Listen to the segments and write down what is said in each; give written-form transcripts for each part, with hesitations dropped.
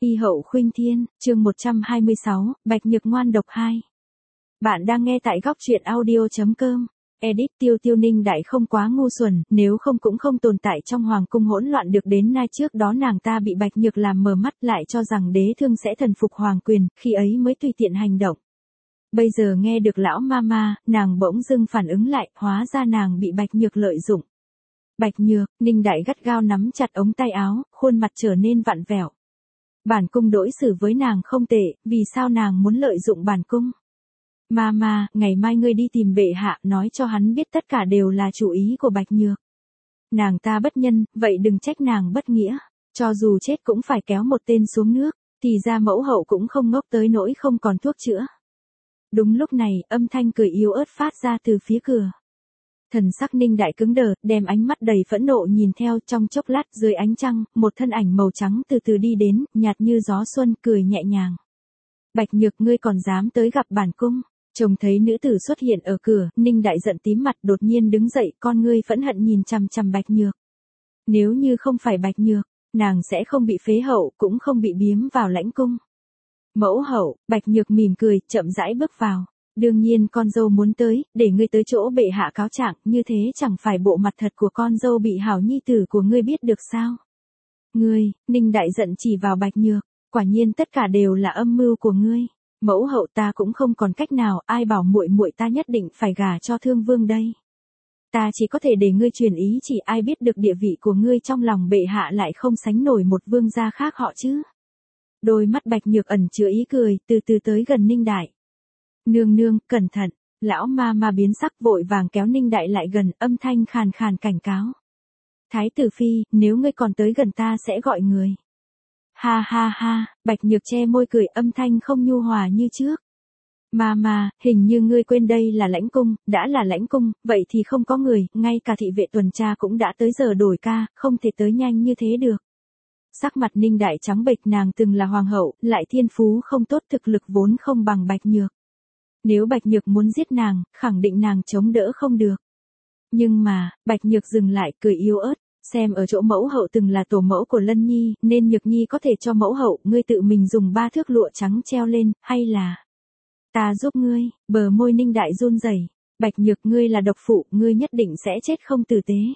Y hậu khuynh thiên, chương 126, Bạch Nhược ngoan độc 2. Bạn đang nghe tại góc truyện audio.com. Edit Tiêu Tiêu Ninh Đại không quá ngu xuẩn, nếu không cũng không tồn tại trong hoàng cung hỗn loạn được đến nay. Trước đó nàng ta bị Bạch Nhược làm mờ mắt, lại cho rằng đế thương sẽ thần phục hoàng quyền, khi ấy mới tùy tiện hành động. Bây giờ nghe được lão mama, nàng bỗng dưng phản ứng lại, hóa ra nàng bị Bạch Nhược lợi dụng. Bạch Nhược, Ninh Đại gắt gao nắm chặt ống tay áo, khuôn mặt trở nên vặn vẹo. Bản cung đối xử với nàng không tệ, vì sao nàng muốn lợi dụng bản cung? Mama, ngày mai ngươi đi tìm bệ hạ, nói cho hắn biết tất cả đều là chủ ý của Bạch Nhược. Nàng ta bất nhân, vậy đừng trách nàng bất nghĩa. Cho dù chết cũng phải kéo một tên xuống nước, thì ra mẫu hậu cũng không ngốc tới nỗi không còn thuốc chữa. Đúng lúc này, âm thanh cười yếu ớt phát ra từ phía cửa. Thần sắc Ninh Đại cứng đờ, đem ánh mắt đầy phẫn nộ nhìn theo. Trong chốc lát dưới ánh trăng, một thân ảnh màu trắng từ từ đi đến, nhạt như gió xuân, cười nhẹ nhàng. Bạch Nhược, ngươi còn dám tới gặp bản cung? Trông thấy nữ tử xuất hiện ở cửa, Ninh Đại giận tím mặt, đột nhiên đứng dậy, con ngươi phẫn hận nhìn chằm chằm Bạch Nhược. Nếu như không phải Bạch Nhược, nàng sẽ không bị phế hậu, cũng không bị biếm vào lãnh cung. Mẫu hậu, Bạch Nhược mỉm cười, chậm rãi bước vào. Đương nhiên con dâu muốn tới, để ngươi tới chỗ bệ hạ cáo trạng, như thế chẳng phải bộ mặt thật của con dâu bị hảo nhi tử của ngươi biết được sao? Ngươi, Ninh Đại giận chỉ vào Bạch Nhược, quả nhiên tất cả đều là âm mưu của ngươi. Mẫu hậu, ta cũng không còn cách nào, ai bảo muội muội ta nhất định phải gả cho Thương Vương đây? Ta chỉ có thể để ngươi truyền ý chỉ, ai biết được địa vị của ngươi trong lòng bệ hạ lại không sánh nổi một vương gia khác họ chứ? Đôi mắt Bạch Nhược ẩn chứa ý cười, từ từ tới gần Ninh Đại. Nương nương, cẩn thận. Lão ma biến sắc, vội vàng kéo Ninh Đại lại gần, âm thanh khàn khàn cảnh cáo. Thái tử phi, nếu ngươi còn tới gần ta sẽ gọi người. Ha ha ha, Bạch Nhược che môi cười, âm thanh không nhu hòa như trước. Mama, hình như ngươi quên đây là lãnh cung, đã là lãnh cung, vậy thì không có người, ngay cả thị vệ tuần tra cũng đã tới giờ đổi ca, không thể tới nhanh như thế được. Sắc mặt Ninh Đại trắng bệch, nàng từng là hoàng hậu, lại thiên phú không tốt, thực lực vốn không bằng Bạch Nhược. Nếu Bạch Nhược muốn giết nàng, khẳng định nàng chống đỡ không được. Nhưng mà, Bạch Nhược dừng lại, cười yếu ớt, xem ở chỗ mẫu hậu từng là tổ mẫu của Lân Nhi, nên Nhược Nhi có thể cho mẫu hậu, ngươi tự mình dùng 3 thước lụa trắng treo lên, hay là ta giúp ngươi? Bờ môi Ninh Đại run rẩy. Bạch Nhược, ngươi là độc phụ, ngươi nhất định sẽ chết không tử tế.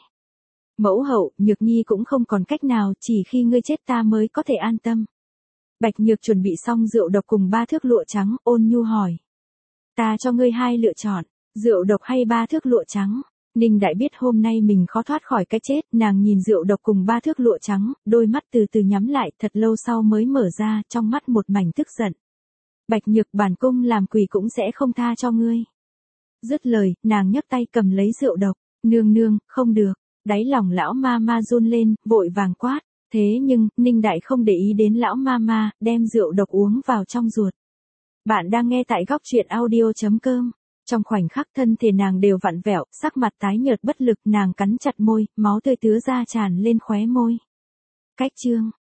Mẫu hậu, Nhược Nhi cũng không còn cách nào, chỉ khi ngươi chết ta mới có thể an tâm. Bạch Nhược chuẩn bị xong rượu độc cùng 3 thước lụa trắng, ôn nhu hỏi. Ta cho ngươi 2 lựa chọn, rượu độc hay 3 thước lụa trắng? Ninh Đại biết hôm nay mình khó thoát khỏi cái chết, nàng nhìn rượu độc cùng 3 thước lụa trắng, đôi mắt từ từ nhắm lại, thật lâu sau mới mở ra, trong mắt một mảnh tức giận. Bạch Nhược, bản cung làm quỷ cũng sẽ không tha cho ngươi. Dứt lời, nàng nhấc tay cầm lấy rượu độc. Nương nương, không được. Đáy lòng lão ma run lên, vội vàng quát. Thế nhưng, Ninh Đại không để ý đến lão ma, đem rượu độc uống vào trong ruột. Bạn đang nghe tại góc truyện audio.com. Trong khoảnh khắc thân thể nàng đều vặn vẹo, sắc mặt tái nhợt bất lực, nàng cắn chặt môi, máu tươi tứa ra tràn lên khóe môi. Cách chương.